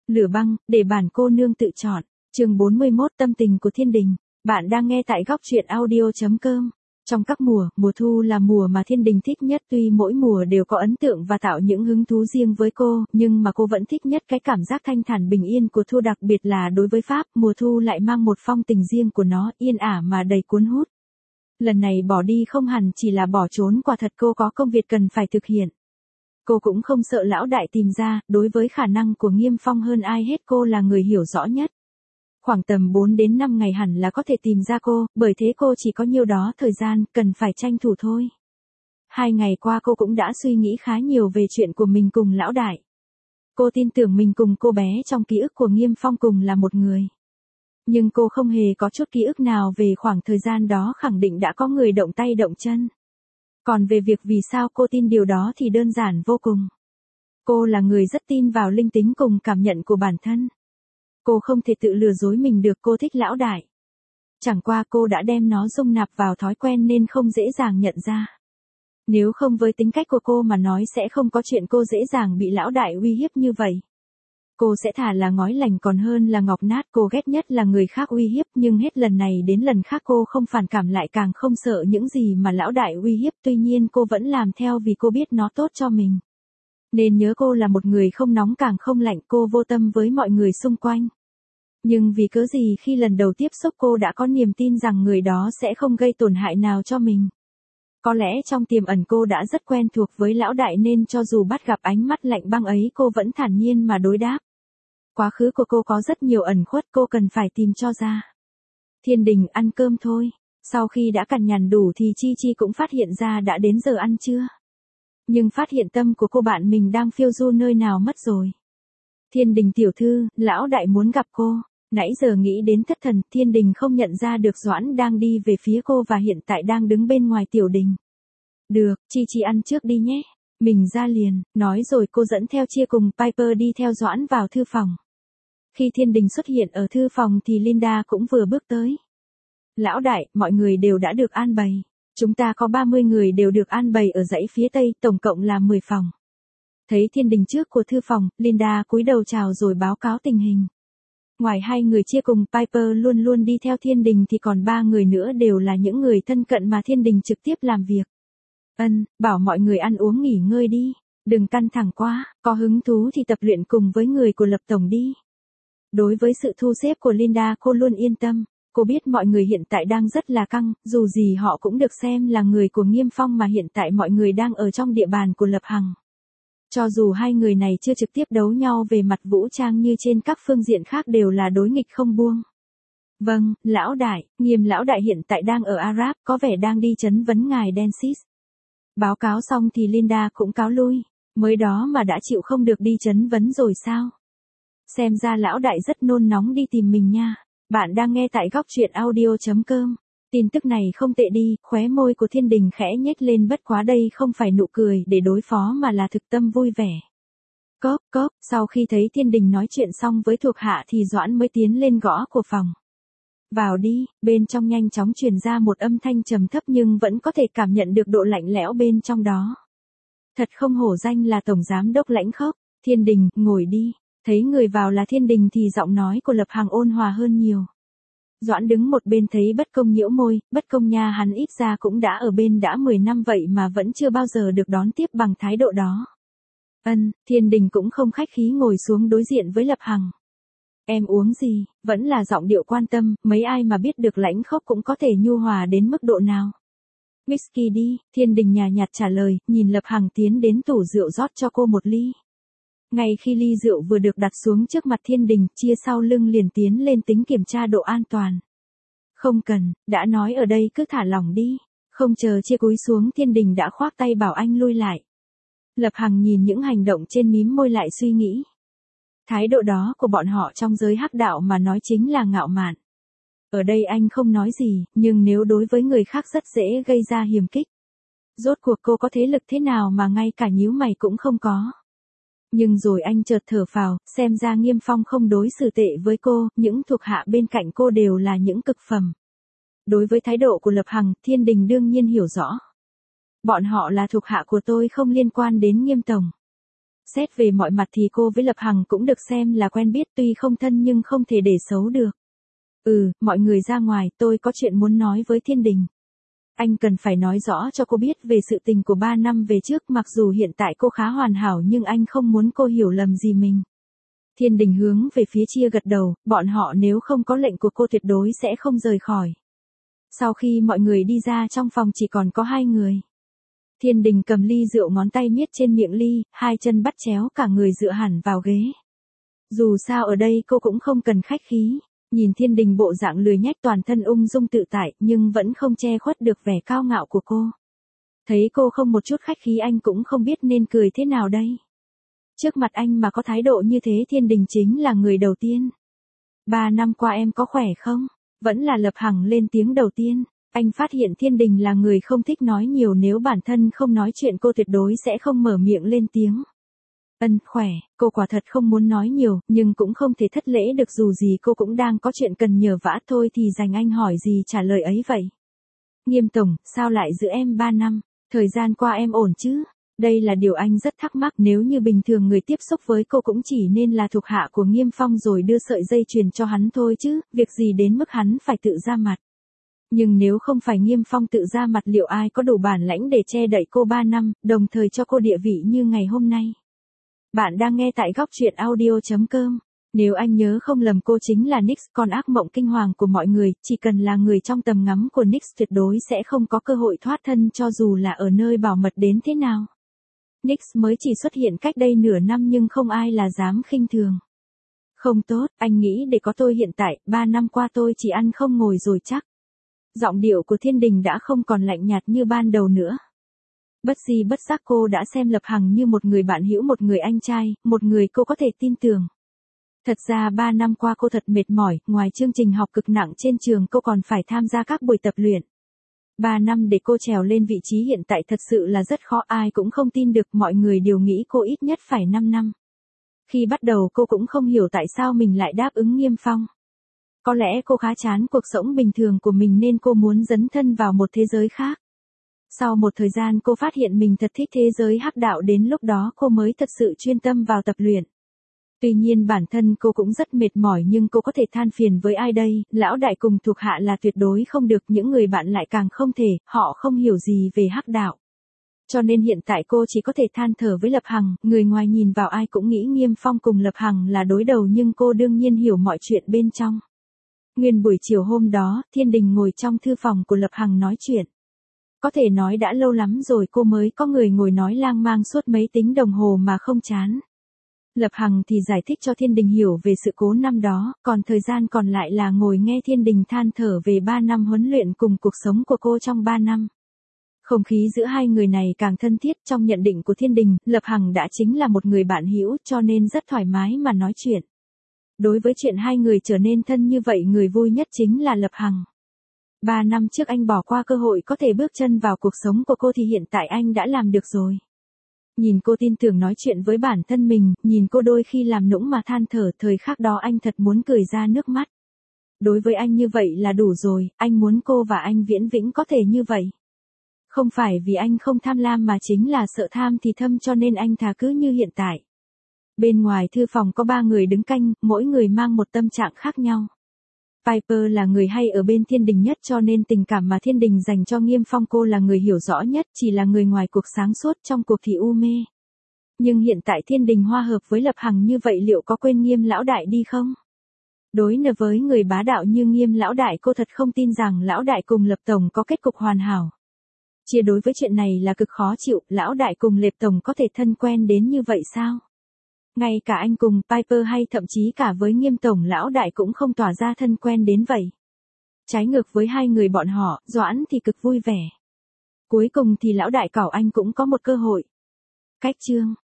Lửa băng, để bản cô nương tự chọn. Chương 41 Tâm tình của Thiên Đình. Bạn đang nghe tại góc truyện audio.com. Trong các mùa thu là mùa mà Thiên Đình thích nhất, tuy mỗi mùa đều có ấn tượng và tạo những hứng thú riêng với cô, nhưng mà cô vẫn thích nhất cái cảm giác thanh thản bình yên của thu, đặc biệt là đối với Pháp, mùa thu lại mang một phong tình riêng của nó, yên ả mà đầy cuốn hút. Lần này bỏ đi không hẳn chỉ là bỏ trốn, quả thật cô có công việc cần phải thực hiện. Cô cũng không sợ lão đại tìm ra, đối với khả năng của Nghiêm Phong hơn ai hết cô là người hiểu rõ nhất. Khoảng tầm 4 đến 5 ngày hẳn là có thể tìm ra cô, bởi thế cô chỉ có nhiêu đó thời gian, cần phải tranh thủ thôi. 2 ngày qua cô cũng đã suy nghĩ khá nhiều về chuyện của mình cùng lão đại. Cô tin tưởng mình cùng cô bé trong ký ức của Nghiêm Phong cùng là một người. Nhưng cô không hề có chút ký ức nào về khoảng thời gian đó, khẳng định đã có người động tay động chân. Còn về việc vì sao cô tin điều đó thì đơn giản vô cùng. Cô là người rất tin vào linh tính cùng cảm nhận của bản thân. Cô không thể tự lừa dối mình được, cô thích lão đại. Chẳng qua cô đã đem nó dung nạp vào thói quen nên không dễ dàng nhận ra. Nếu không với tính cách của cô mà nói sẽ không có chuyện cô dễ dàng bị lão đại uy hiếp như vậy. Cô sẽ thà là ngói lành còn hơn là ngọc nát, cô ghét nhất là người khác uy hiếp, nhưng hết lần này đến lần khác cô không phản cảm, lại càng không sợ những gì mà lão đại uy hiếp, tuy nhiên cô vẫn làm theo vì cô biết nó tốt cho mình. Nên nhớ cô là một người không nóng càng không lạnh, cô vô tâm với mọi người xung quanh. Nhưng vì cớ gì khi lần đầu tiếp xúc cô đã có niềm tin rằng người đó sẽ không gây tổn hại nào cho mình. Có lẽ trong tiềm ẩn cô đã rất quen thuộc với lão đại nên cho dù bắt gặp ánh mắt lạnh băng ấy cô vẫn thản nhiên mà đối đáp. Quá khứ của cô có rất nhiều ẩn khuất, cô cần phải tìm cho ra. Thiên Đình, ăn cơm thôi. Sau khi đã cằn nhằn đủ thì Chi Chi cũng phát hiện ra đã đến giờ ăn trưa. Nhưng phát hiện tâm của cô bạn mình đang phiêu du nơi nào mất rồi. Thiên Đình tiểu thư, lão đại muốn gặp cô. Nãy giờ nghĩ đến thất thần, Thiên Đình không nhận ra được Doãn đang đi về phía cô và hiện tại đang đứng bên ngoài tiểu đình. Được, Chi Chi ăn trước đi nhé. Mình ra liền, nói rồi cô dẫn theo Chia cùng Piper đi theo Doãn vào thư phòng. Khi Thiên Đình xuất hiện ở thư phòng thì Linda cũng vừa bước tới. Lão đại, mọi người đều đã được an bày. Chúng ta có 30 người đều được an bày ở dãy phía tây, tổng cộng là 10 phòng. Thấy Thiên Đình trước của thư phòng, Linda cúi đầu chào rồi báo cáo tình hình. Ngoài 2 người Chia cùng Piper luôn luôn đi theo Thiên Đình thì còn 3 người nữa đều là những người thân cận mà Thiên Đình trực tiếp làm việc. Bảo mọi người ăn uống nghỉ ngơi đi, đừng căng thẳng quá, có hứng thú thì tập luyện cùng với người của Lập Tổng đi. Đối với sự thu xếp của Linda cô luôn yên tâm, cô biết mọi người hiện tại đang rất là căng, dù gì họ cũng được xem là người của Nghiêm Phong mà hiện tại mọi người đang ở trong địa bàn của Lập Hằng. Cho dù 2 người này chưa trực tiếp đấu nhau về mặt vũ trang như trên các phương diện khác đều là đối nghịch không buông. Vâng, lão đại, Nghiêm lão đại hiện tại đang ở Arab, có vẻ đang đi chấn vấn ngài Densis. Báo cáo xong thì Linda cũng cáo lui, mới đó mà đã chịu không được đi chấn vấn rồi sao? Xem ra lão đại rất nôn nóng đi tìm mình nha. Bạn đang nghe tại góc truyện audio.com. Tin tức này không tệ đi, khóe môi của Thiên Đình khẽ nhếch lên, bất quá đây không phải nụ cười để đối phó mà là thực tâm vui vẻ. Cốp, sau khi thấy Thiên Đình nói chuyện xong với thuộc hạ thì Doãn mới tiến lên gõ của phòng. Vào đi, bên trong nhanh chóng truyền ra một âm thanh trầm thấp nhưng vẫn có thể cảm nhận được độ lạnh lẽo bên trong đó. Thật không hổ danh là tổng giám đốc lãnh khốc. Thiên Đình, ngồi đi. Thấy người vào là Thiên Đình thì giọng nói của Lập Hằng ôn hòa hơn nhiều. Doãn đứng một bên thấy bất công nhiễu môi, bất công nha, hắn ít ra cũng đã ở bên đã 10 năm vậy mà vẫn chưa bao giờ được đón tiếp bằng thái độ đó. Thiên Đình cũng không khách khí ngồi xuống đối diện với Lập Hằng. Em uống gì, vẫn là giọng điệu quan tâm, mấy ai mà biết được lãnh khốc cũng có thể nhu hòa đến mức độ nào. Whisky đi, Thiên Đình nhàn nhạt trả lời, nhìn Lập Hằng tiến đến tủ rượu rót cho cô một ly. Ngay khi ly rượu vừa được đặt xuống trước mặt Thiên Đình, Chia sau lưng liền tiến lên tính kiểm tra độ an toàn. Không cần, đã nói ở đây cứ thả lỏng đi. Không chờ Chia cúi xuống Thiên Đình đã khoác tay bảo anh lui lại. Lập Hằng nhìn những hành động trên mím môi lại suy nghĩ. Thái độ đó của bọn họ trong giới hắc đạo mà nói chính là ngạo mạn. Ở đây anh không nói gì, nhưng nếu đối với người khác rất dễ gây ra hiềm khích. Rốt cuộc cô có thế lực thế nào mà ngay cả nhíu mày cũng không có. Nhưng rồi anh chợt thở phào, xem ra Nghiêm Phong không đối xử tệ với cô, những thuộc hạ bên cạnh cô đều là những cực phẩm. Đối với thái độ của Lập Hằng, Thiên Đình đương nhiên hiểu rõ. Bọn họ là thuộc hạ của tôi, không liên quan đến Nghiêm tổng. Xét về mọi mặt thì cô với Lập Hằng cũng được xem là quen biết, tuy không thân nhưng không thể để xấu được. Mọi người ra ngoài, tôi có chuyện muốn nói với Thiên Đình. Anh cần phải nói rõ cho cô biết về sự tình của 3 năm về trước, mặc dù hiện tại cô khá hoàn hảo nhưng anh không muốn cô hiểu lầm gì mình. Thiên Đình hướng về phía Chia gật đầu, bọn họ nếu không có lệnh của cô tuyệt đối sẽ không rời khỏi. Sau khi mọi người đi ra, trong phòng chỉ còn có 2 người. Thiên Đình cầm ly rượu, ngón tay miết trên miệng ly, 2 chân bắt chéo, cả người dựa hẳn vào ghế. Dù sao ở đây cô cũng không cần khách khí. Nhìn Thiên Đình bộ dạng lười nhách, toàn thân ung dung tự tại, nhưng vẫn không che khuất được vẻ cao ngạo của cô. Thấy cô không một chút khách khí, anh cũng không biết nên cười thế nào đây. Trước mặt anh mà có thái độ như thế, Thiên Đình chính là người đầu tiên. 3 năm qua em có khỏe không? Vẫn là Lập Hằng lên tiếng đầu tiên. Anh phát hiện Thiên Đình là người không thích nói nhiều, nếu bản thân không nói chuyện cô tuyệt đối sẽ không mở miệng lên tiếng. Khỏe, cô quả thật không muốn nói nhiều, nhưng cũng không thể thất lễ được, dù gì cô cũng đang có chuyện cần nhờ vả, thôi thì dành anh hỏi gì trả lời ấy vậy. Nghiêm tổng, sao lại giữ em 3 năm? Thời gian qua em ổn chứ? Đây là điều anh rất thắc mắc, nếu như bình thường người tiếp xúc với cô cũng chỉ nên là thuộc hạ của Nghiêm Phong rồi đưa sợi dây chuyền cho hắn thôi chứ, việc gì đến mức hắn phải tự ra mặt. Nhưng nếu không phải Nghiêm Phong tự ra mặt, liệu ai có đủ bản lãnh để che đậy cô 3 năm, đồng thời cho cô địa vị như ngày hôm nay? Bạn đang nghe tại góc truyện audio.com. Nếu anh nhớ không lầm, cô chính là Nix, con ác mộng kinh hoàng của mọi người, chỉ cần là người trong tầm ngắm của Nix tuyệt đối sẽ không có cơ hội thoát thân cho dù là ở nơi bảo mật đến thế nào. Nix mới chỉ xuất hiện cách đây nửa năm nhưng không ai là dám khinh thường. Không tốt, anh nghĩ để có tôi hiện tại, 3 năm qua tôi chỉ ăn không ngồi rồi chắc. Giọng điệu của Thiên Đình đã không còn lạnh nhạt như ban đầu nữa. Bất di bất giác cô đã xem Lập Hằng như một người bạn hữu, một người anh trai, một người cô có thể tin tưởng. Thật ra 3 năm qua cô thật mệt mỏi, ngoài chương trình học cực nặng trên trường cô còn phải tham gia các buổi tập luyện. 3 năm để cô trèo lên vị trí hiện tại thật sự là rất khó, ai cũng không tin được, mọi người đều nghĩ cô ít nhất phải 5 năm. Khi bắt đầu cô cũng không hiểu tại sao mình lại đáp ứng Nghiêm Phong. Có lẽ cô khá chán cuộc sống bình thường của mình nên cô muốn dấn thân vào một thế giới khác. Sau một thời gian cô phát hiện mình thật thích thế giới hắc đạo, đến lúc đó cô mới thật sự chuyên tâm vào tập luyện. Tuy nhiên bản thân cô cũng rất mệt mỏi, nhưng cô có thể than phiền với ai đây, lão đại cùng thuộc hạ là tuyệt đối không được, những người bạn lại càng không thể, họ không hiểu gì về hắc đạo. Cho nên hiện tại cô chỉ có thể than thở với Lập Hằng, người ngoài nhìn vào ai cũng nghĩ Nghiêm Phong cùng Lập Hằng là đối đầu, nhưng cô đương nhiên hiểu mọi chuyện bên trong. Nguyên buổi chiều hôm đó, Thiên Đình ngồi trong thư phòng của Lập Hằng nói chuyện. Có thể nói đã lâu lắm rồi cô mới có người ngồi nói lang mang suốt mấy tiếng đồng hồ mà không chán. Lập Hằng thì giải thích cho Thiên Đình hiểu về sự cố năm đó, còn thời gian còn lại là ngồi nghe Thiên Đình than thở về 3 năm huấn luyện cùng cuộc sống của cô trong 3 năm. Không khí giữa hai người này càng thân thiết, trong nhận định của Thiên Đình, Lập Hằng đã chính là một người bạn hữu, cho nên rất thoải mái mà nói chuyện. Đối với chuyện hai người trở nên thân như vậy, người vui nhất chính là Lập Hằng. 3 năm trước anh bỏ qua cơ hội có thể bước chân vào cuộc sống của cô thì hiện tại anh đã làm được rồi. Nhìn cô tin tưởng nói chuyện với bản thân mình, nhìn cô đôi khi làm nũng mà than thở, thời khắc đó anh thật muốn cười ra nước mắt. Đối với anh như vậy là đủ rồi, anh muốn cô và anh viễn vĩnh có thể như vậy. Không phải vì anh không tham lam mà chính là sợ tham thì thâm, cho nên anh thà cứ như hiện tại. Bên ngoài thư phòng có 3 người đứng canh, mỗi người mang một tâm trạng khác nhau. Piper là người hay ở bên Thiên Đình nhất, cho nên tình cảm mà Thiên Đình dành cho Nghiêm Phong cô là người hiểu rõ nhất, chỉ là người ngoài cuộc sáng suốt, trong cuộc thì u mê. Nhưng hiện tại Thiên Đình hòa hợp với Lập Hằng như vậy, liệu có quên Nghiêm lão đại đi không? Đối lập với người bá đạo như Nghiêm lão đại, cô thật không tin rằng lão đại cùng Lập tổng có kết cục hoàn hảo. Chia đối với chuyện này là cực khó chịu, lão đại cùng Lập tổng có thể thân quen đến như vậy sao? Ngay cả anh cùng Piper hay thậm chí cả với Nghiêm tổng lão đại cũng không tỏa ra thân quen đến vậy. Trái ngược với hai người bọn họ, Doãn thì cực vui vẻ. Cuối cùng thì lão đại cảo anh cũng có một cơ hội. Cách chương